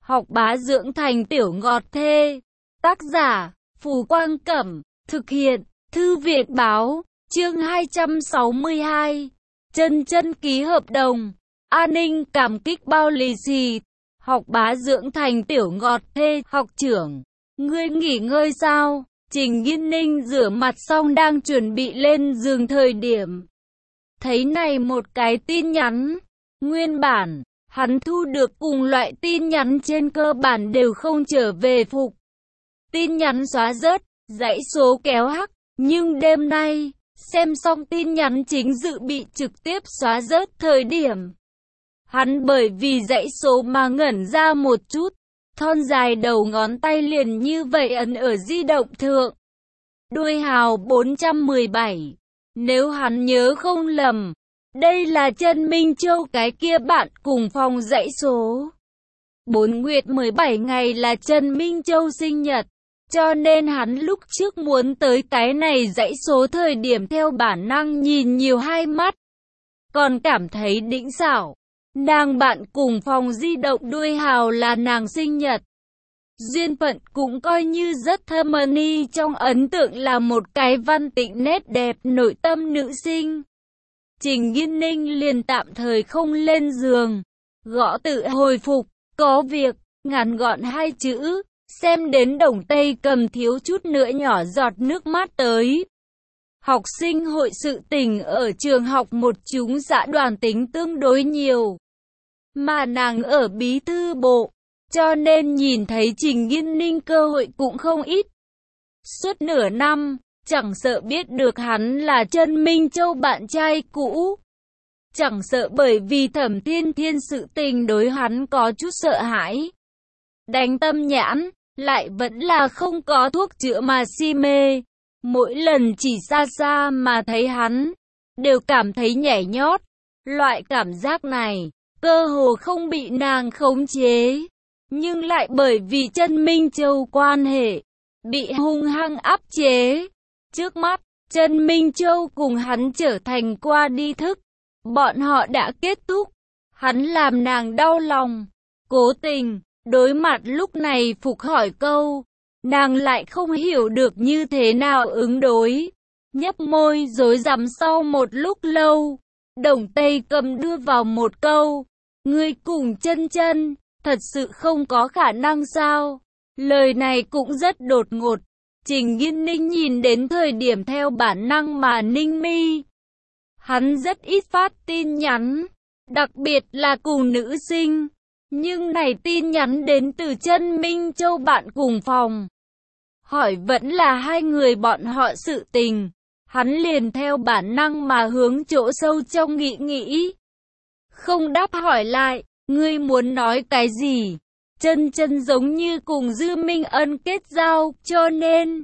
Học bá dưỡng thành tiểu ngọt thê. Tác giả, Phù Quang Cẩm. Thực hiện, Thư viện Báo. Chương 262. Chân chân ký hợp đồng. An Ninh cảm kích bao lì xì. Học bá dưỡng thành tiểu ngọt thê. Học trưởng, ngươi nghỉ ngơi sao? Trình Nghiên Ninh rửa mặt xong đang chuẩn bị lên giường thời điểm thấy này một cái tin nhắn. Nguyên bản hắn thu được cùng loại tin nhắn trên cơ bản đều không trở về phục. Tin nhắn xóa rớt, dãy số kéo hắc, nhưng đêm nay, xem xong tin nhắn chính dự bị trực tiếp xóa rớt thời điểm. Hắn bởi vì dãy số mà ngẩn ra một chút, thon dài đầu ngón tay liền như vậy ấn ở di động thượng. Đuôi hào 417, nếu hắn nhớ không lầm, đây là Trần Minh Châu cái kia bạn cùng phòng dãy số. 4 nguyệt 17 ngày là Trần Minh Châu sinh nhật, cho nên hắn lúc trước muốn tới cái này dãy số thời điểm theo bản năng nhìn nhiều hai mắt. Còn cảm thấy đỉnh xảo, nàng bạn cùng phòng di động đuôi hào là nàng sinh nhật. Duyên phận cũng coi như rất thơm ni, trong ấn tượng là một cái văn tịnh nét đẹp nội tâm nữ sinh. Trình Nghiên Ninh liền tạm thời không lên giường, gõ tự hồi phục, có việc, ngắn gọn hai chữ, xem đến Đồng Tây Cầm thiếu chút nữa nhỏ giọt nước mắt tới. Học sinh hội sự tình ở trường học một chúng xã đoàn tính tương đối nhiều, mà nàng ở bí thư bộ, cho nên nhìn thấy Trình Nghiên Ninh cơ hội cũng không ít. Suốt nửa năm, chẳng sợ biết được hắn là Trần Minh Châu bạn trai cũ, chẳng sợ bởi vì Thẩm Thiên Thiên sự tình đối hắn có chút sợ hãi, đánh tâm nhãn, lại vẫn là không có thuốc chữa mà si mê. Mỗi lần chỉ xa xa mà thấy hắn, đều cảm thấy nhảy nhót. Loại cảm giác này, cơ hồ không bị nàng khống chế, nhưng lại bởi vì Trần Minh Châu quan hệ, bị hung hăng áp chế. Trước mắt, Trần Minh Châu cùng hắn trở thành qua đi thức, bọn họ đã kết thúc. Hắn làm nàng đau lòng, cố tình, đối mặt lúc này phục hỏi câu, nàng lại không hiểu được như thế nào ứng đối. Nhấp môi rối rắm sau một lúc lâu, Đồng Tây Cầm đưa vào một câu, ngươi cùng chân chân, thật sự không có khả năng sao? Lời này cũng rất đột ngột. Trình Nghiên Ninh nhìn đến thời điểm theo bản năng mà ninh mi. Hắn rất ít phát tin nhắn, đặc biệt là cùng nữ sinh. Nhưng này tin nhắn đến từ Trần Minh Châu bạn cùng phòng, hỏi vẫn là hai người bọn họ sự tình. Hắn liền theo bản năng mà hướng chỗ sâu trong nghĩ. Không đáp hỏi lại, ngươi muốn nói cái gì? Chân chân giống như cùng Dư Minh Ân kết giao, cho nên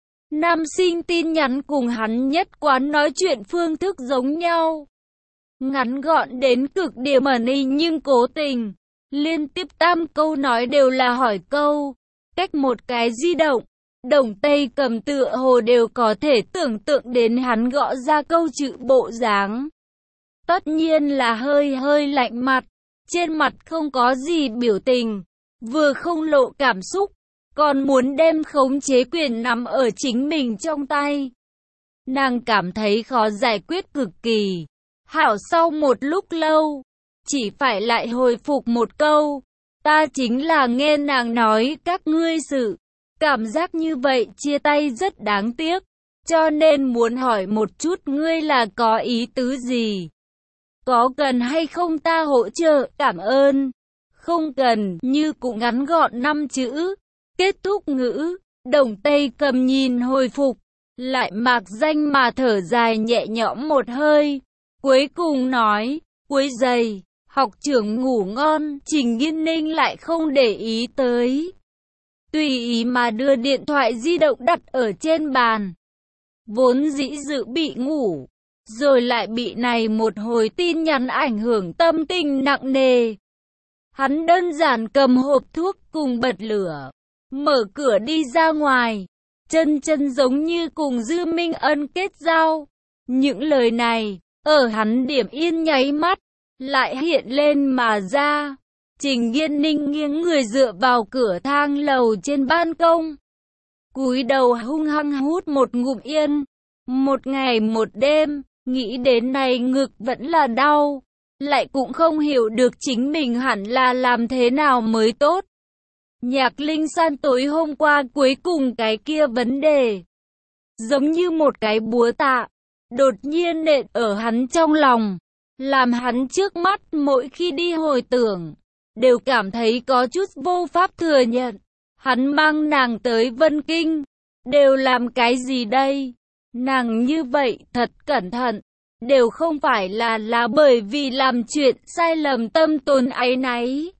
nam sinh tin nhắn cùng hắn nhất quán nói chuyện phương thức giống nhau. Ngắn gọn đến cực điểm nhưng cố tình. Liên tiếp tam câu nói đều là hỏi câu. Cách một cái di động, Đồng Tây Cầm tựa hồ đều có thể tưởng tượng đến hắn gõ ra câu chữ bộ dáng. Tất nhiên là hơi lạnh mặt, trên mặt không có gì biểu tình, vừa không lộ cảm xúc, còn muốn đem khống chế quyền nắm ở chính mình trong tay. Nàng cảm thấy khó giải quyết cực kỳ. Hảo sau một lúc lâu, chỉ phải lại hồi phục một câu, ta chính là nghe nàng nói các ngươi sự. Cảm giác như vậy chia tay rất đáng tiếc, cho nên muốn hỏi một chút ngươi là có ý tứ gì? Có cần hay không ta hỗ trợ? Cảm ơn. Không cần, như cũng ngắn gọn 5 chữ. Kết thúc ngữ, Đồng Tây Cầm nhìn hồi phục, lại mạc danh mà thở dài nhẹ nhõm một hơi. Cuối cùng nói, cuối giày, học trưởng ngủ ngon. Trình Nghiên Ninh lại không để ý tới, tùy ý mà đưa điện thoại di động đặt ở trên bàn. Vốn dĩ dự bị ngủ, rồi lại bị này một hồi tin nhắn ảnh hưởng tâm tình nặng nề. Hắn đơn giản cầm hộp thuốc cùng bật lửa, mở cửa đi ra ngoài. Chân chân giống như cùng Dư Minh Ân kết giao. Những lời này, ở hắn điểm yên nháy mắt, lại hiện lên mà ra. Trình Nghiên Ninh nghiêng người dựa vào cửa thang lầu trên ban công, cúi đầu hung hăng hút một ngụm yên. Một ngày một đêm, nghĩ đến này ngực vẫn là đau, lại cũng không hiểu được chính mình hẳn là làm thế nào mới tốt. Nhạc Linh San tối hôm qua cuối cùng cái kia vấn đề, giống như một cái búa tạ, đột nhiên nện ở hắn trong lòng, làm hắn trước mắt mỗi khi đi hồi tưởng, đều cảm thấy có chút vô pháp thừa nhận. Hắn mang nàng tới Vân Kinh, đều làm cái gì đây? Nàng như vậy thật cẩn thận, đều không phải là bởi vì làm chuyện sai lầm tâm tồn áy náy,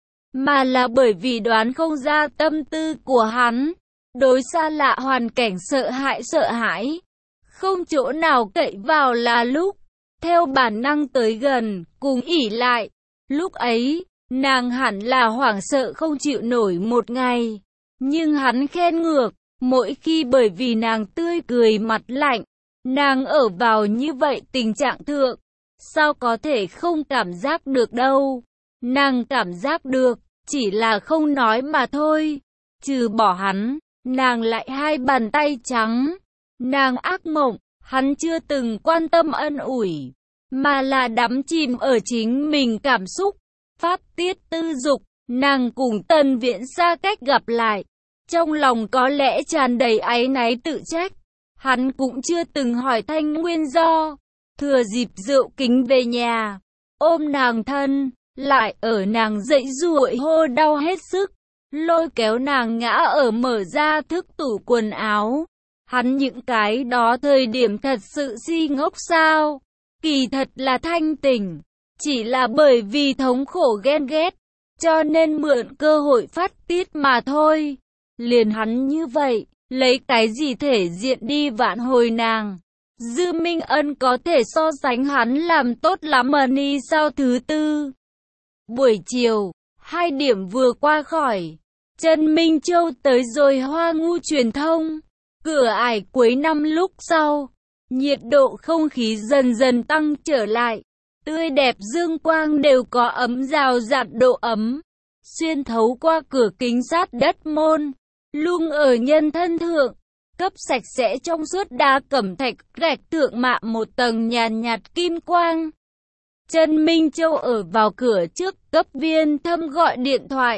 mà là bởi vì đoán không ra tâm tư của hắn, đối xa lạ hoàn cảnh sợ hãi, không chỗ nào cậy vào là lúc, theo bản năng tới gần, cùng ỉ lại. Lúc ấy, nàng hẳn là hoảng sợ không chịu nổi một ngày, nhưng hắn khen ngược, mỗi khi bởi vì nàng tươi cười mặt lạnh, nàng ở vào như vậy tình trạng thượng, sao có thể không cảm giác được đâu. Nàng cảm giác được, chỉ là không nói mà thôi. Trừ bỏ hắn, nàng lại hai bàn tay trắng. Nàng ác mộng, hắn chưa từng quan tâm ân ủi, mà là đắm chìm ở chính mình cảm xúc, phát tiết tư dục. Nàng cùng Tần Viễn xa cách gặp lại, trong lòng có lẽ tràn đầy áy náy tự trách. Hắn cũng chưa từng hỏi thanh nguyên do, thừa dịp rượu kính về nhà, ôm nàng thân, lại ở nàng dậy ruổi hô đau hết sức, lôi kéo nàng ngã ở mở ra thức tủ quần áo. Hắn những cái đó thời điểm thật sự si ngốc sao? Kỳ thật là thanh tỉnh, chỉ là bởi vì thống khổ ghen ghét, cho nên mượn cơ hội phát tiết mà thôi. Liền hắn như vậy, lấy cái gì thể diện đi vãn hồi nàng? Dư Minh Ân có thể so sánh hắn làm tốt lắm mà ni sao? Thứ tư, buổi chiều, 2 điểm vừa qua khỏi, Trần Minh Châu tới rồi Hoa Ngu truyền thông. Cửa ải cuối năm lúc sau, nhiệt độ không khí dần dần tăng trở lại, tươi đẹp dương quang đều có ấm rào rạt độ ấm, xuyên thấu qua cửa kính sát đất môn, lung ở nhân thân thượng, cấp sạch sẽ trong suốt đá cẩm thạch gạch thượng mạ một tầng nhàn nhạt kim quang. Trần Minh Châu ở vào cửa trước cấp Viên Thâm gọi điện thoại.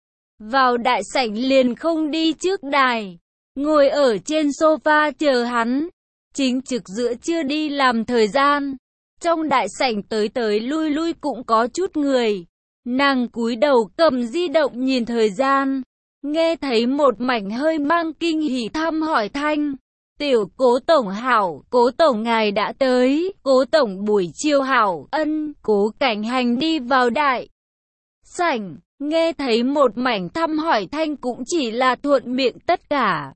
Vào đại sảnh liền không đi trước đài, ngồi ở trên sofa chờ hắn. Chính trực giữa trưa đi làm thời gian, trong đại sảnh tới lui lui cũng có chút người. Nàng cúi đầu cầm di động nhìn thời gian, nghe thấy một mảnh hơi mang kinh hỉ thăm hỏi thanh. Tiểu Cố tổng hảo, Cố tổng ngài đã tới, Cố tổng buổi chiều hảo. Ân. Cố Cảnh Hành đi vào đại sảnh, nghe thấy một mảnh thăm hỏi thanh cũng chỉ là thuận miệng tất cả.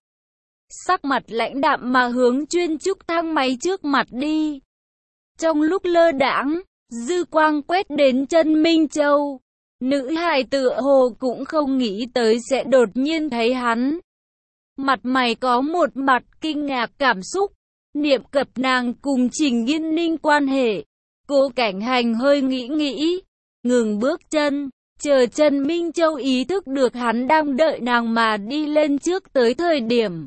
Sắc mặt lãnh đạm mà hướng chuyên trúc thang máy trước mặt đi. Trong lúc lơ đãng, dư quang quét đến Trần Minh Châu. Nữ hài tựa hồ cũng không nghĩ tới sẽ đột nhiên thấy hắn. Mặt mày có một mặt kinh ngạc cảm xúc, niệm cập nàng cùng Trình Nghiên Ninh quan hệ. Cố Cảnh Hành hơi nghĩ, ngừng bước chân, chờ Trần Minh Châu ý thức được hắn đang đợi nàng mà đi lên trước tới thời điểm.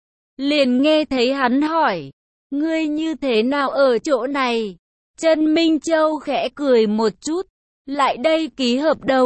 Liền nghe thấy hắn hỏi, ngươi như thế nào ở chỗ này? Trần Minh Châu khẽ cười một chút, lại đây ký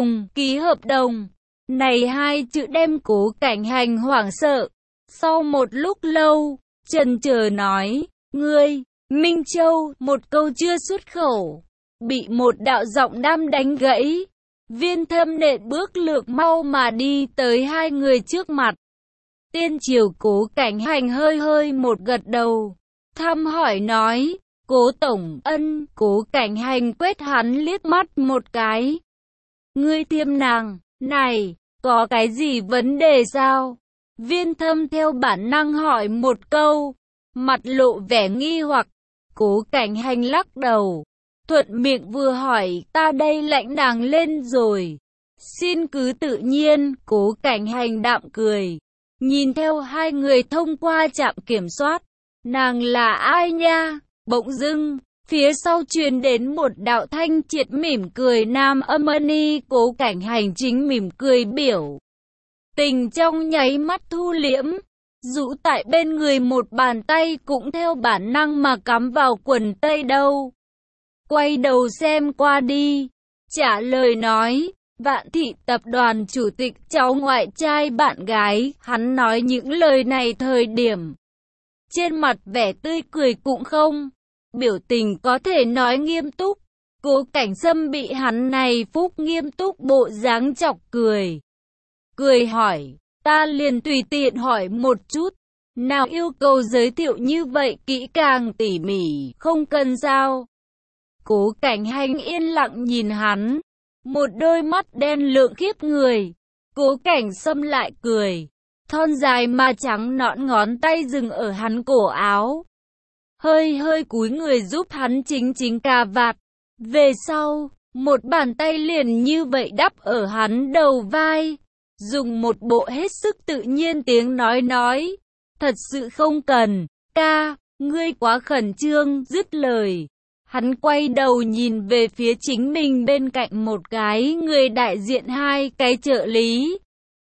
hợp đồng. Này hai chữ đem Cố Cảnh Hành hoảng sợ. Sau một lúc lâu, chần chờ nói, ngươi, Minh Châu, một câu chưa xuất khẩu, bị một đạo giọng nam đánh gãy. Viên Thâm nện bước lược mau mà đi tới hai người trước mặt. Tiên triều Cố Cảnh Hành hơi một gật đầu, thăm hỏi nói, Cố tổng. Ân. Cố Cảnh Hành quét hắn liếc mắt một cái. Ngươi tiêm nàng, này, có cái gì vấn đề sao? Viên Thâm theo bản năng hỏi một câu, mặt lộ vẻ nghi hoặc. Cố Cảnh Hành lắc đầu, thuận miệng vừa hỏi, ta đây lãnh nàng lên rồi. Xin cứ tự nhiên. Cố Cảnh Hành đạm cười, nhìn theo hai người thông qua trạm kiểm soát. Nàng là ai nha? Bỗng dưng, Phía sau truyền đến một đạo thanh triệt mỉm cười nam âm ni, Cố Cảnh Hành chính mỉm cười biểu tình trong nháy mắt thu liễm, rũ tại bên người một bàn tay cũng theo bản năng mà cắm vào quần tây đâu. Quay đầu xem qua đi, trả lời nói, Vạn Thị Tập đoàn chủ tịch cháu ngoại trai bạn gái. Hắn nói những lời này thời điểm trên mặt vẻ tươi cười cũng không, biểu tình có thể nói nghiêm túc. Cố Cảnh Sâm bị hắn này phúc nghiêm túc bộ dáng chọc cười. Cười hỏi, ta liền tùy tiện hỏi một chút, nào yêu cầu giới thiệu như vậy kỹ càng tỉ mỉ, không cần sao? Cố Cảnh Hành yên lặng nhìn hắn, một đôi mắt đen lượng khiếp người. Cố Cảnh Sâm lại cười, thon dài mà trắng nõn ngón tay dừng ở hắn cổ áo, hơi cúi người giúp hắn chính cà vạt. Về sau, một bàn tay liền như vậy đắp ở hắn đầu vai, dùng một bộ hết sức tự nhiên tiếng nói, thật sự không cần, ca, ngươi quá khẩn trương. Dứt lời, hắn quay đầu nhìn về phía chính mình bên cạnh một cái người đại diện hai cái trợ lý.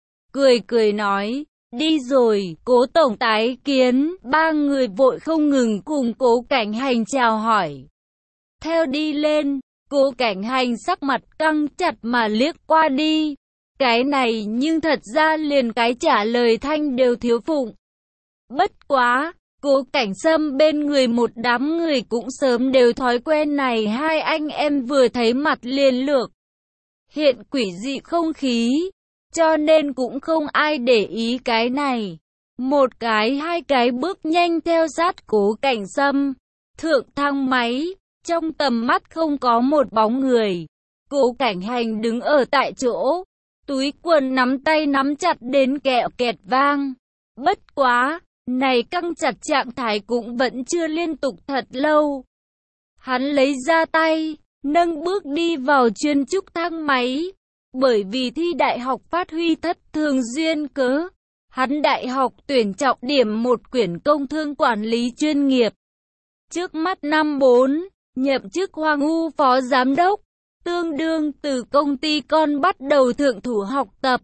Cười nói, đi rồi, Cố tổng tái kiến. Ba người vội không ngừng cùng Cố Cảnh Hành chào hỏi. Theo đi lên, Cố Cảnh Hành sắc mặt căng chặt mà liếc qua đi. Cái này nhưng thật ra liền cái trả lời thanh đều thiếu phụng. Bất quá, Cố Cảnh Sâm bên người một đám người cũng sớm đều thói quen này, hai anh em vừa thấy mặt liền lược hiện quỷ dị không khí, cho nên cũng không ai để ý cái này. Một cái hai cái bước nhanh theo sát Cố Cảnh Sâm thượng thang máy, trong tầm mắt không có một bóng người. Cố Cảnh Hành đứng ở tại chỗ, túi quần nắm tay nắm chặt đến kẹo kẹt vang. Bất quá, này căng chặt trạng thái cũng vẫn chưa liên tục thật lâu. Hắn lấy ra tay, nâng bước đi vào chuyên trúc thang máy. Bởi vì thi đại học phát huy thất thường duyên cớ, hắn đại học tuyển trọng điểm một quyển công thương quản lý chuyên nghiệp. Trước mắt năm 4, nhậm chức Hoàng U phó giám đốc, tương đương từ công ty con bắt đầu thượng thủ học tập.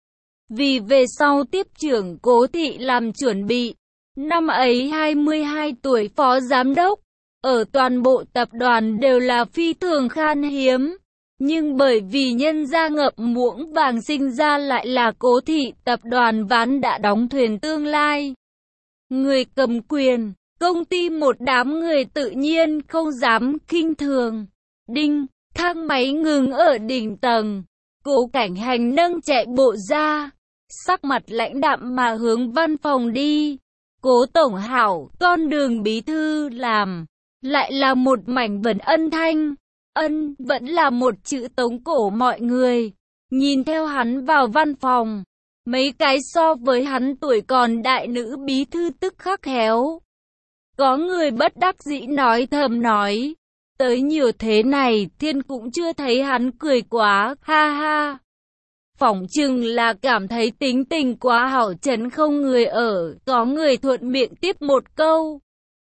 Vì về sau tiếp trưởng Cố thị làm chuẩn bị, năm ấy 22 tuổi phó giám đốc, ở toàn bộ tập đoàn đều là phi thường khan hiếm. Nhưng bởi vì nhân gia ngậm muỗng vàng sinh ra lại là Cố thị tập đoàn ván đã đóng thuyền tương lai. Người cầm quyền, công ty một đám người tự nhiên không dám khinh thường. Đinh, thang máy ngừng ở đỉnh tầng. Cố Cảnh Hành nâng chạy bộ ra, sắc mặt lãnh đạm mà hướng văn phòng đi. Cố tổng hảo, con đường bí thư làm, lại là một mảnh vần ân thanh. Ân, vẫn là một chữ tống cổ mọi người. Nhìn theo hắn vào văn phòng, mấy cái so với hắn tuổi còn đại nữ bí thư tức khắc héo. Có người bất đắc dĩ nói thầm nói, tới nhiều thế này thiên cũng chưa thấy hắn cười quá, ha ha. Phỏng chừng là cảm thấy tính tình quá hảo chấn không người ở, có người thuận miệng tiếp một câu.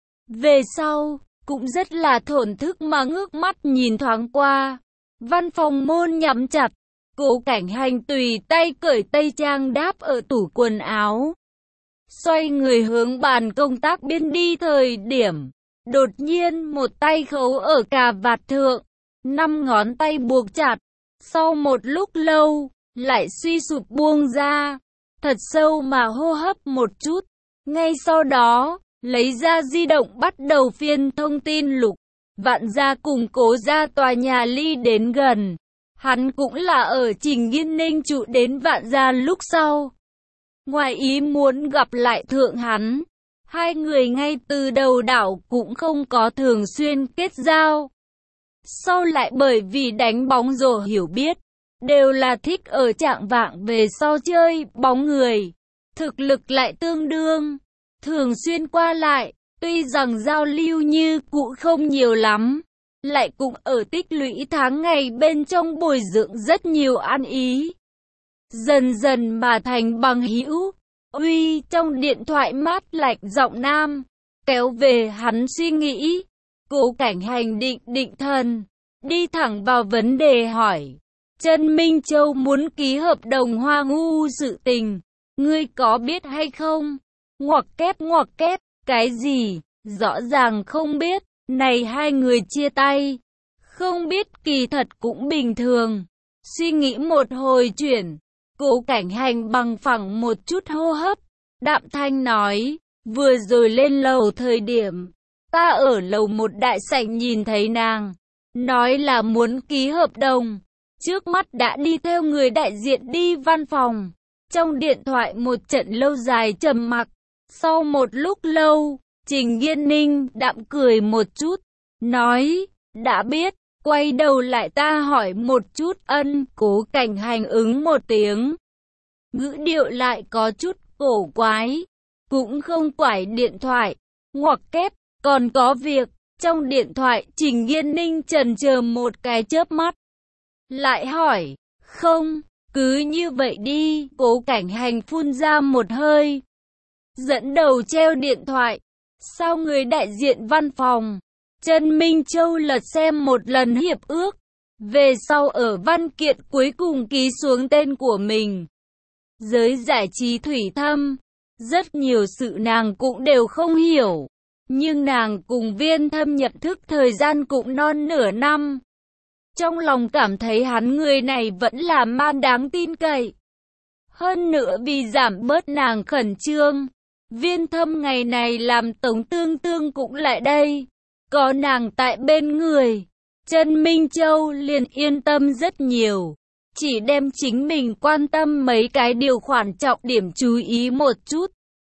Về sau, cũng rất là thổn thức mà ngước mắt nhìn thoáng qua. Văn phòng môn nhắm chặt, Cố Cảnh Hành tùy tay cởi tây trang đáp ở tủ quần áo. Xoay người hướng bàn công tác biên đi thời điểm, đột nhiên một tay khấu ở cà vạt thượng, 5 ngón tay buộc chặt. Sau một lúc lâu, lại suy sụp buông ra, thật sâu mà hô hấp một chút. Ngay sau đó, lấy ra di động bắt đầu phiên thông tin lục. Vạn gia cùng Cố gia tòa nhà ly đến gần. Hắn cũng là ở Trình Nghiên Ninh trụ đến Vạn gia lúc sau. Ngoài ý muốn gặp lại thượng hắn, hai người ngay từ đầu đảo cũng không có thường xuyên kết giao. Sau lại bởi vì đánh bóng rổ hiểu biết, đều là thích ở trạng vạng về sau chơi bóng người. Thực lực lại tương đương, thường xuyên qua lại, tuy rằng giao lưu như cũ không nhiều lắm, lại cũng ở tích lũy tháng ngày bên trong bồi dưỡng rất nhiều ăn ý. Dần dần mà thành bằng hữu. Uy, trong điện thoại mát lạnh giọng nam kéo về hắn suy nghĩ. Cố Cảnh Hành định thần, đi thẳng vào vấn đề hỏi. Trần Minh Châu muốn ký hợp đồng Hoa Ngu sự tình, ngươi có biết hay không? Ngoặc kép, cái gì? Rõ ràng không biết, này hai người chia tay. Không biết kỳ thật cũng bình thường. Suy nghĩ một hồi chuyển, Cố Cảnh Hành bằng phẳng một chút hô hấp. Đạm thanh nói, vừa rồi lên lầu thời điểm, ta ở lầu một đại sảnh nhìn thấy nàng. Nói là muốn ký hợp đồng. Trước mắt đã đi theo người đại diện đi văn phòng. Trong điện thoại một trận lâu dài trầm mặc. Sau một lúc lâu, Trình Nghiên Ninh đạm cười một chút, nói, đã biết, quay đầu lại ta hỏi một chút. Cố Cảnh Hành ứng một tiếng. Ngữ điệu lại có chút cổ quái, cũng không quải điện thoại, ngoặc kép, còn có việc. Trong điện thoại Trình Nghiên Ninh chần chờ một cái chớp mắt, lại hỏi, không, cứ như vậy đi. Cố Cảnh Hành phun ra một hơi, dẫn đầu treo điện thoại. Sau người đại diện văn phòng, Trần Minh Châu lật xem một lần hiệp ước, về sau ở văn kiện cuối cùng ký xuống tên của mình. Giới giải trí thủy thâm, rất nhiều sự nàng cũng đều không hiểu, nhưng nàng cùng Viên Thâm nhận thức thời gian cũng non nửa năm. Trong lòng cảm thấy hắn người này vẫn là man đáng tin cậy. Hơn nữa vì giảm bớt nàng khẩn trương, Viên Thâm ngày này làm Tống Tương Tương cũng lại đây. Có nàng tại bên người, Trần Minh Châu liền yên tâm rất nhiều. Chỉ đem chính mình quan tâm mấy cái điều khoản trọng điểm chú ý một chút.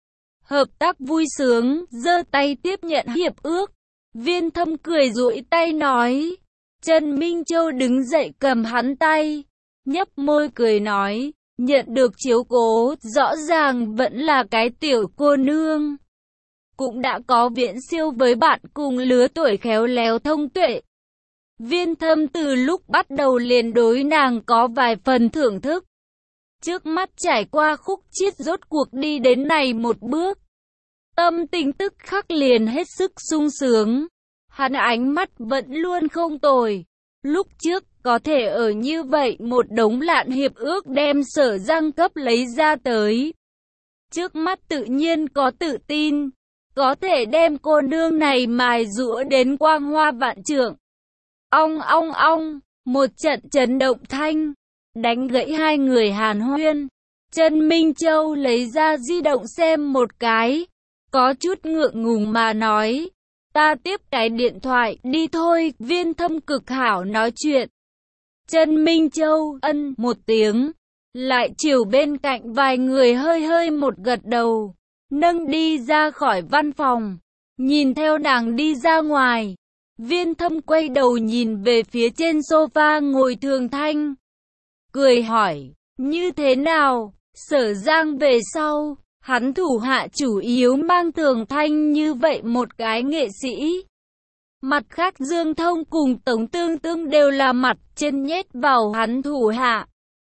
Hợp tác vui sướng, giơ tay tiếp nhận hiệp ước. Viên Thâm cười duỗi tay nói. Trần Minh Châu đứng dậy cầm hắn tay, nhấp môi cười nói, nhận được chiếu cố, rõ ràng vẫn là cái tiểu cô nương. Cũng đã có viễn siêu với bạn cùng lứa tuổi khéo léo thông tuệ. Viên Thâm từ lúc bắt đầu liền đối nàng có vài phần thưởng thức. Trước mắt trải qua khúc chiết rốt cuộc đi đến này một bước. Tâm tình tức khắc liền hết sức sung sướng. Hắn ánh mắt vẫn luôn không tồi. Lúc trước có thể ở như vậy một đống lạn hiệp ước đem Sở Giang cấp lấy ra tới. Trước mắt tự nhiên có tự tin, có thể đem cô nương này mài giũa đến quang hoa vạn trượng. Ong ong ong, một trận chấn động thanh, đánh gãy hai người hàn huyên. Trần Minh Châu lấy ra di động xem một cái, có chút ngượng ngùng mà nói. Ta tiếp cái điện thoại đi thôi. Viên Thâm cực hảo nói chuyện. Trần Minh Châu ân một tiếng, lại chiều bên cạnh vài người hơi một gật đầu, nâng đi ra khỏi văn phòng. Nhìn theo nàng đi ra ngoài, Viên Thâm quay đầu nhìn về phía trên sofa ngồi Thường Thanh, cười hỏi, như thế nào? Sở Giang về sau, hắn thủ hạ chủ yếu mang Thường Thanh như vậy một cái nghệ sĩ. Mặt khác Dương Thông cùng Tống Tương Tương đều là mặt trên nhét vào hắn thủ hạ.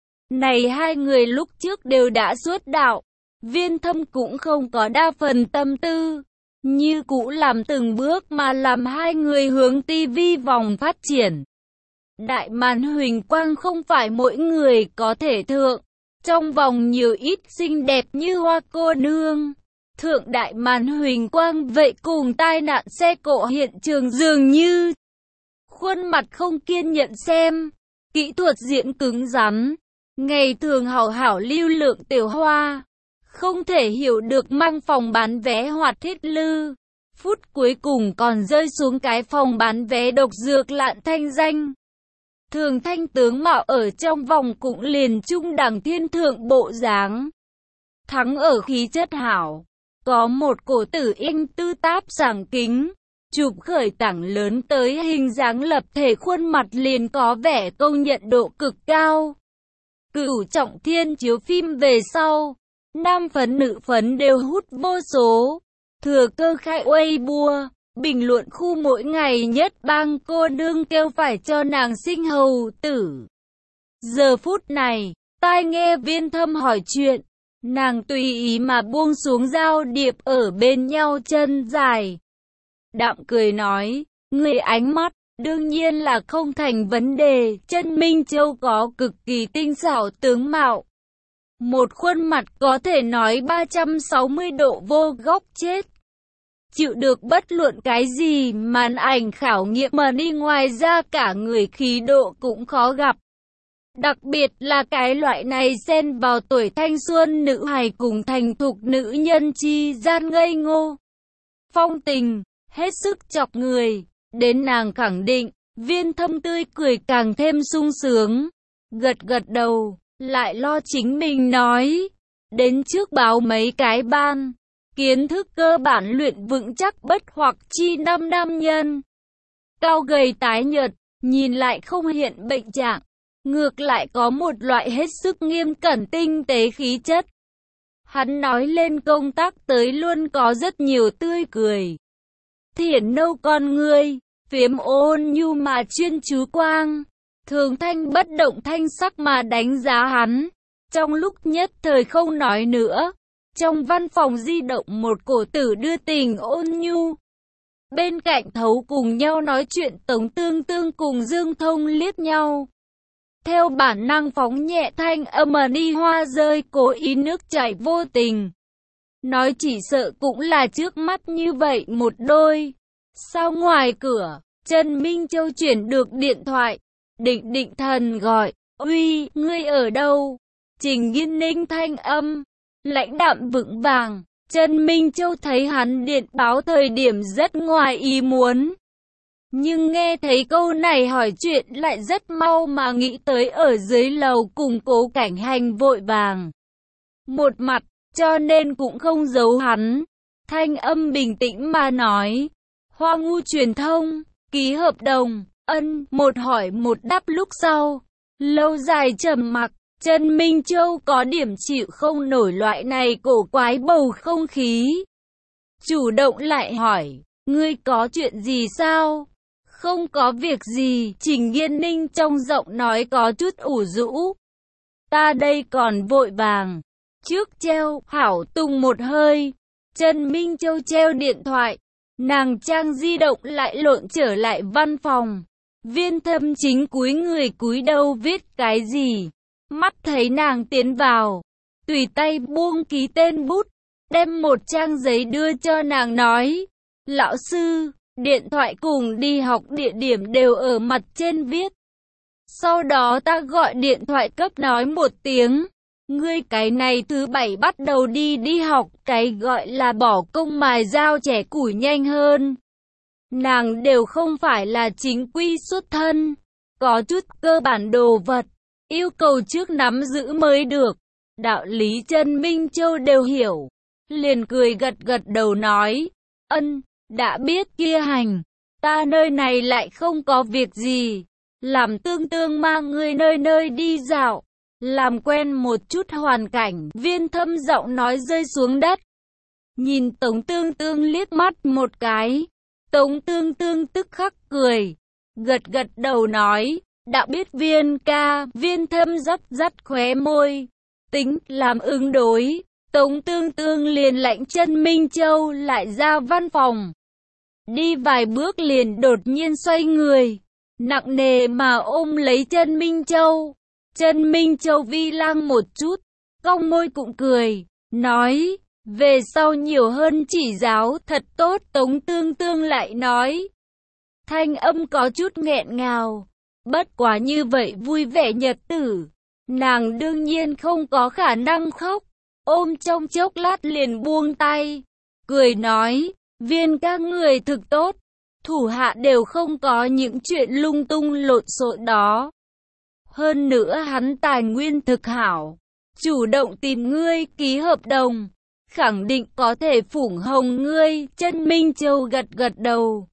Này hai người lúc trước đều đã xuất đạo, Viên Thâm cũng không có đa phần tâm tư, như cũ làm từng bước mà làm hai người hướng TV vòng phát triển. Đại màn huỳnh quang không phải mỗi người có thể thượng, trong vòng nhiều ít xinh đẹp như hoa cô nương. Thượng đại màn huỳnh quang vậy cùng tai nạn xe cộ hiện trường dường như. Khuôn mặt không kiên nhẫn xem, kỹ thuật diễn cứng rắn, ngày thường hảo hảo lưu lượng tiểu hoa. Không thể hiểu được mang phòng bán vé hoạt thiết lư. Phút cuối cùng còn rơi xuống cái phòng bán vé độc dược lạn thanh danh. Thường Thanh tướng mạo ở trong vòng cũng liền trung đẳng thiên thượng bộ dáng. Thắng ở khí chất hảo. Có một cổ tử anh tư táp sảng kính, chụp khởi tảng lớn tới hình dáng lập thể khuôn mặt liền có vẻ công nhận độ cực cao. Cửu Trọng Thiên chiếu phim về sau, nam phấn nữ phấn đều hút vô số. Thừa cơ khai Weibo, bình luận khu mỗi ngày nhất bang cô nương kêu phải cho nàng sinh hầu tử. Giờ phút này, tai nghe Viên Thâm hỏi chuyện. Nàng tùy ý mà buông xuống giao điệp ở bên nhau chân dài. Đạm cười nói, người ánh mắt, đương nhiên là không thành vấn đề. Chân Minh Châu có cực kỳ tinh xảo tướng mạo. Một khuôn mặt có thể nói 360 độ vô góc chết. Chịu được bất luận cái gì, màn ảnh khảo nghiệm mà đi, ngoài ra cả người khí độ cũng khó gặp. Đặc biệt là cái loại này xen vào tuổi thanh xuân nữ hài cùng thành thục nữ nhân chi gian ngây ngô. Phong tình, hết sức chọc người, đến nàng khẳng định, Viên Thâm tươi cười càng thêm sung sướng. Gật gật đầu, lại lo chính mình nói, đến trước báo mấy cái ban. Kiến thức cơ bản luyện vững chắc bất hoặc chi năm nam nhân. Cao gầy tái nhợt, nhìn lại không hiện bệnh trạng, ngược lại có một loại hết sức nghiêm cẩn tinh tế khí chất. Hắn nói lên công tác tới luôn có rất nhiều tươi cười. Thiển nâu con ngươi, phiếm ôn nhu mà chuyên chú quang. Thường Thanh bất động thanh sắc mà đánh giá hắn. Trong lúc nhất thời không nói nữa. Trong văn phòng di động một cổ tử đưa tình ôn nhu. Bên cạnh thấu cùng nhau nói chuyện Tống Tương Tương cùng Dương Thông liếc nhau. Theo bản năng phóng nhẹ thanh âm mà đi hoa rơi, cố ý nước chảy vô tình. Nói chỉ sợ cũng là trước mắt như vậy một đôi. Sau ngoài cửa, Trần Minh Châu chuyển được điện thoại. Định thần gọi, uy, ngươi ở đâu? Trình Nghiên Ninh thanh âm, lãnh đạm vững vàng. Trần Minh Châu thấy hắn điện báo thời điểm rất ngoài ý muốn. Nhưng nghe thấy câu này hỏi chuyện lại rất mau mà nghĩ tới ở dưới lầu cùng Cố Cảnh Hành vội vàng. Một mặt, cho nên cũng không giấu hắn. Thanh âm bình tĩnh mà nói, Hoa Ngu truyền thông, ký hợp đồng, một hỏi một đáp lúc sau. Lâu dài trầm mặc, Trần Minh Châu có điểm chịu không nổi loại này cổ quái bầu không khí. Chủ động lại hỏi, ngươi có chuyện gì sao? Không có việc gì, Trình Nghiên Ninh trong giọng nói có chút ủ rũ. Ta đây còn vội vàng. Trước treo, hảo tùng một hơi. Trần Minh Châu treo điện thoại. Nàng trang di động lại lộn trở lại văn phòng. Viên Thâm chính cúi người cúi đầu viết cái gì. Mắt thấy nàng tiến vào. Tùy tay buông ký tên bút. Đem một trang giấy đưa cho nàng nói. Lão sư, điện thoại cùng đi học địa điểm đều ở mặt trên viết. Sau đó ta gọi điện thoại cấp nói một tiếng. Ngươi cái này thứ bảy bắt đầu đi học, cái gọi là bỏ công mài dao trẻ củi nhanh hơn. Nàng đều không phải là chính quy xuất thân. Có chút cơ bản đồ vật, yêu cầu trước nắm giữ mới được. Đạo lý Trần Minh Châu đều hiểu. Liền cười gật đầu nói. Đã biết kia hành. Ta nơi này lại không có việc gì. Làm Tương Tương mang ngươi nơi nơi đi dạo. Làm quen một chút hoàn cảnh. Viên Thâm giọng nói rơi xuống đất. Nhìn Tống Tương Tương liếc mắt một cái. Tống Tương Tương tức khắc cười. Gật đầu nói. Đã biết Viên ca. Viên Thâm dắt khóe môi. Tính làm ứng đối. Tống Tương Tương liền lãnh Trần Minh Châu lại ra văn phòng. Đi vài bước liền đột nhiên xoay người. Nặng nề mà ôm lấy Trần Minh Châu. Trần Minh Châu vi lăng một chút. Cong môi cũng cười. Nói. Về sau nhiều hơn chỉ giáo thật tốt. Tống Tương Tương lại nói. Thanh âm có chút nghẹn ngào. Bất quá như vậy vui vẻ nhật tử. Nàng đương nhiên không có khả năng khóc. Ôm trong chốc lát liền buông tay. Cười nói. Viên các người thực tốt. Thủ hạ đều không có những chuyện lung tung lộn xộn đó. Hơn nữa hắn tài nguyên thực hảo. Chủ động tìm ngươi ký hợp đồng. Khẳng định có thể phủng hồng ngươi. Trần Minh Châu gật đầu.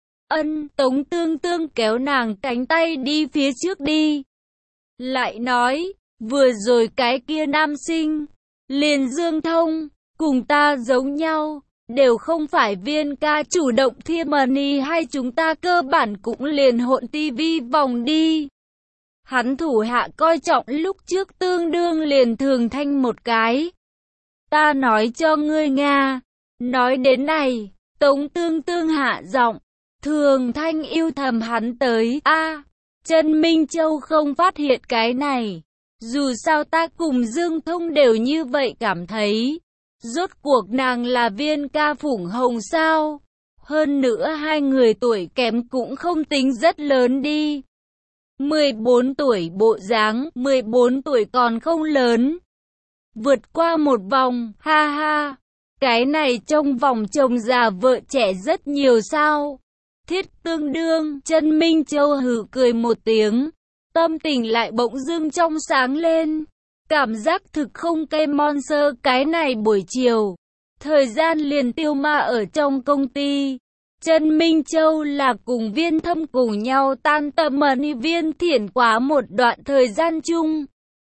Tống Tương Tương kéo nàng cánh tay đi phía trước đi. Lại nói. Vừa rồi cái kia nam sinh. Liền Dương Thông. Cùng ta giống nhau. Đều không phải Viên ca chủ động thiêm money hay chúng ta cơ bản cũng liền hỗn tivi vòng đi. Hắn thủ hạ coi trọng lúc trước tương đương liền Thường Thanh một cái. Ta nói cho ngươi Nga. Nói đến này, Tống Tương Tương hạ giọng. Thường Thanh yêu thầm hắn tới, Trần Minh Châu không phát hiện cái này. Dù sao ta cùng Dương Thông đều như vậy cảm thấy. Rốt cuộc nàng là Viên ca Phủng Hồng sao? Hơn nữa hai người tuổi kém cũng không tính rất lớn đi. 14 tuổi bộ dáng, 14 tuổi còn không lớn. Vượt qua một vòng, ha ha. Cái này trong vòng chồng già vợ trẻ rất nhiều sao? Thiết tương đương, Trần Minh Châu hừ cười một tiếng. Tâm tình lại bỗng dưng trong sáng lên. Cảm giác thực không cây monster cái này buổi chiều. Thời gian liền tiêu ma ở trong công ty. Trần Minh Châu là cùng Viên Thâm cùng nhau tan tầm mật Viên Thiển quá một đoạn thời gian chung.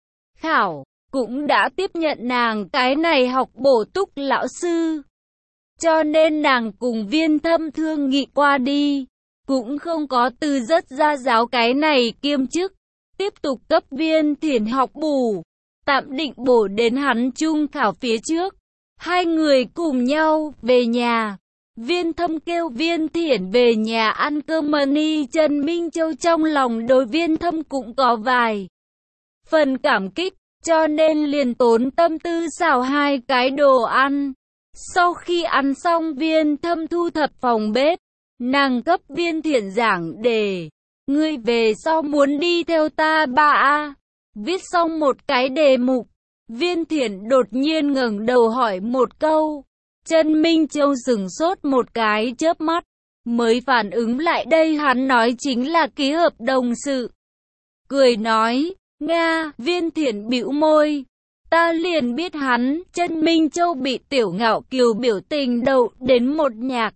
Khảo, cũng đã tiếp nhận nàng cái này học bổ túc lão sư. Cho nên nàng cùng Viên Thâm thương nghị qua đi. Cũng không có từ rất ra giáo cái này kiêm chức. Tiếp tục cấp Viên Thiển học bù. Tạm định bổ đến hắn trung khảo phía trước. Hai người cùng nhau về nhà. Viên Thâm kêu Viên Thiển về nhà ăn cơm mani. Trần Minh Châu trong lòng đối Viên Thâm cũng có vài phần cảm kích, cho nên liền tốn tâm tư xào hai cái đồ ăn. Sau khi ăn xong Viên Thâm thu thập phòng bếp, nàng cấp Viên Thiển giảng đề. Ngươi về sau muốn đi theo ta ba. Viết xong một cái đề mục, Viên Thiển đột nhiên ngẩng đầu hỏi một câu. Trần Minh Châu sửng sốt một cái chớp mắt, mới phản ứng lại đây hắn nói chính là ký hợp đồng sự. Cười nói, Nga, Viên Thiển bĩu môi. Ta liền biết hắn. Trần Minh Châu bị Tiểu Ngạo Kiều biểu tình đậu đến một nhạc.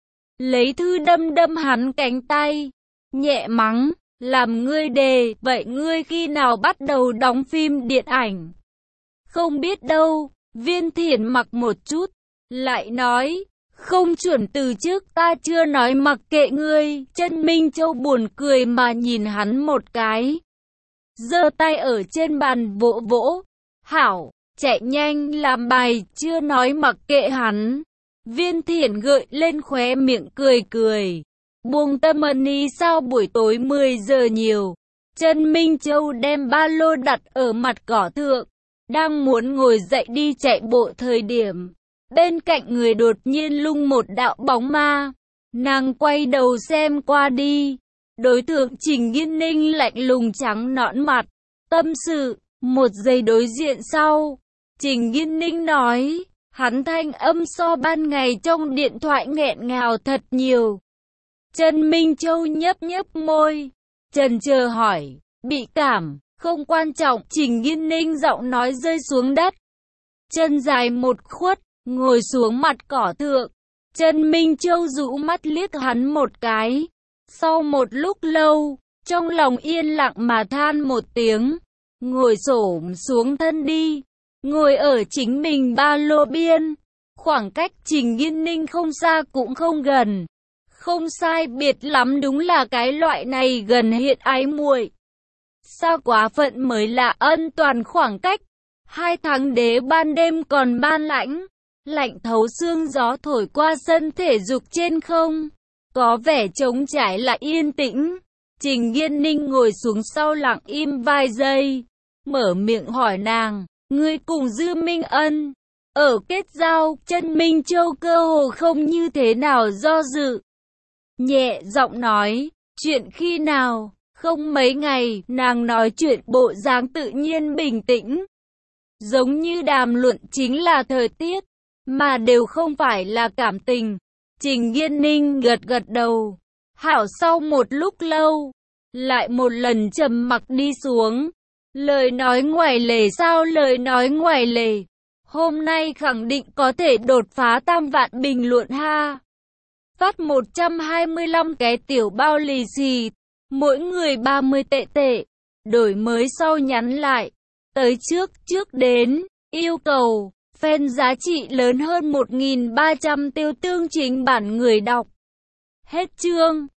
Lấy thư đâm hắn cánh tay, nhẹ mắng, làm ngươi đề, vậy ngươi khi nào bắt đầu đóng phim điện ảnh? Không biết đâu. Viên Thiển mặc một chút, lại nói, không chuẩn từ trước ta chưa nói mặc kệ ngươi. Trần Minh Châu buồn cười mà nhìn hắn một cái. Giơ tay ở trên bàn vỗ vỗ. Hảo, chạy nhanh làm bài, chưa nói mặc kệ hắn. Viên Thiển gợi lên khóe miệng cười cười. Buông tâm mani sao buổi tối 10 giờ nhiều. Trần Minh Châu đem ba lô đặt ở mặt cỏ thượng. Đang muốn ngồi dậy đi chạy bộ thời điểm. Bên cạnh người đột nhiên lung một đạo bóng ma. Nàng quay đầu xem qua đi. Đối tượng Trình Nghiên Ninh lạnh lùng trắng nõn mặt. Tâm sự, một giây đối diện sau. Trình Nghiên Ninh nói, hắn thanh âm so ban ngày trong điện thoại nghẹn ngào thật nhiều. Trần Minh Châu nhấp nhấp môi. Chần chờ hỏi, bị cảm, không quan trọng. Trình Nghiên Ninh giọng nói rơi xuống đất. Chân dài một khuất, ngồi xuống mặt cỏ thượng. Trần Minh Châu rũ mắt liếc hắn một cái. Sau một lúc lâu, trong lòng yên lặng mà than một tiếng. Ngồi xổm xuống thân đi. Ngồi ở chính mình ba lô biên. Khoảng cách Trình Nghiên Ninh không xa cũng không gần. Không sai biệt lắm, đúng là cái loại này gần hiện ái muội. Sao quá phận mới là ân toàn khoảng cách. 2 tháng đế ban đêm còn ban lãnh. Lạnh thấu xương, gió thổi qua sân thể dục trên không. Có vẻ trống trải lại yên tĩnh. Trình Nghiên Ninh ngồi xuống sau lặng im vài giây. Mở miệng hỏi nàng, ngươi cùng Dư Minh Ân ở kết giao? Trần Minh Châu cơ hồ không như thế nào do dự. Nhẹ giọng nói, chuyện khi nào? Không mấy ngày. Nàng nói chuyện bộ dáng tự nhiên bình tĩnh. Giống như đàm luận chính là thời tiết, mà đều không phải là cảm tình. Trình Nghiên Ninh gật gật đầu. Hảo. Sau một lúc lâu, lại một lần trầm mặc đi xuống. Lời nói ngoài lề sao? Lời nói ngoài lề. Hôm nay khẳng định có thể đột phá 3 vạn bình luận ha. Phát 125 cái tiểu bao lì xì, mỗi người 30 tệ. Đổi mới sau nhắn lại. Tới trước đến, yêu cầu, fan giá trị lớn hơn 1.300 tiêu tương chính bản người đọc. Hết chương.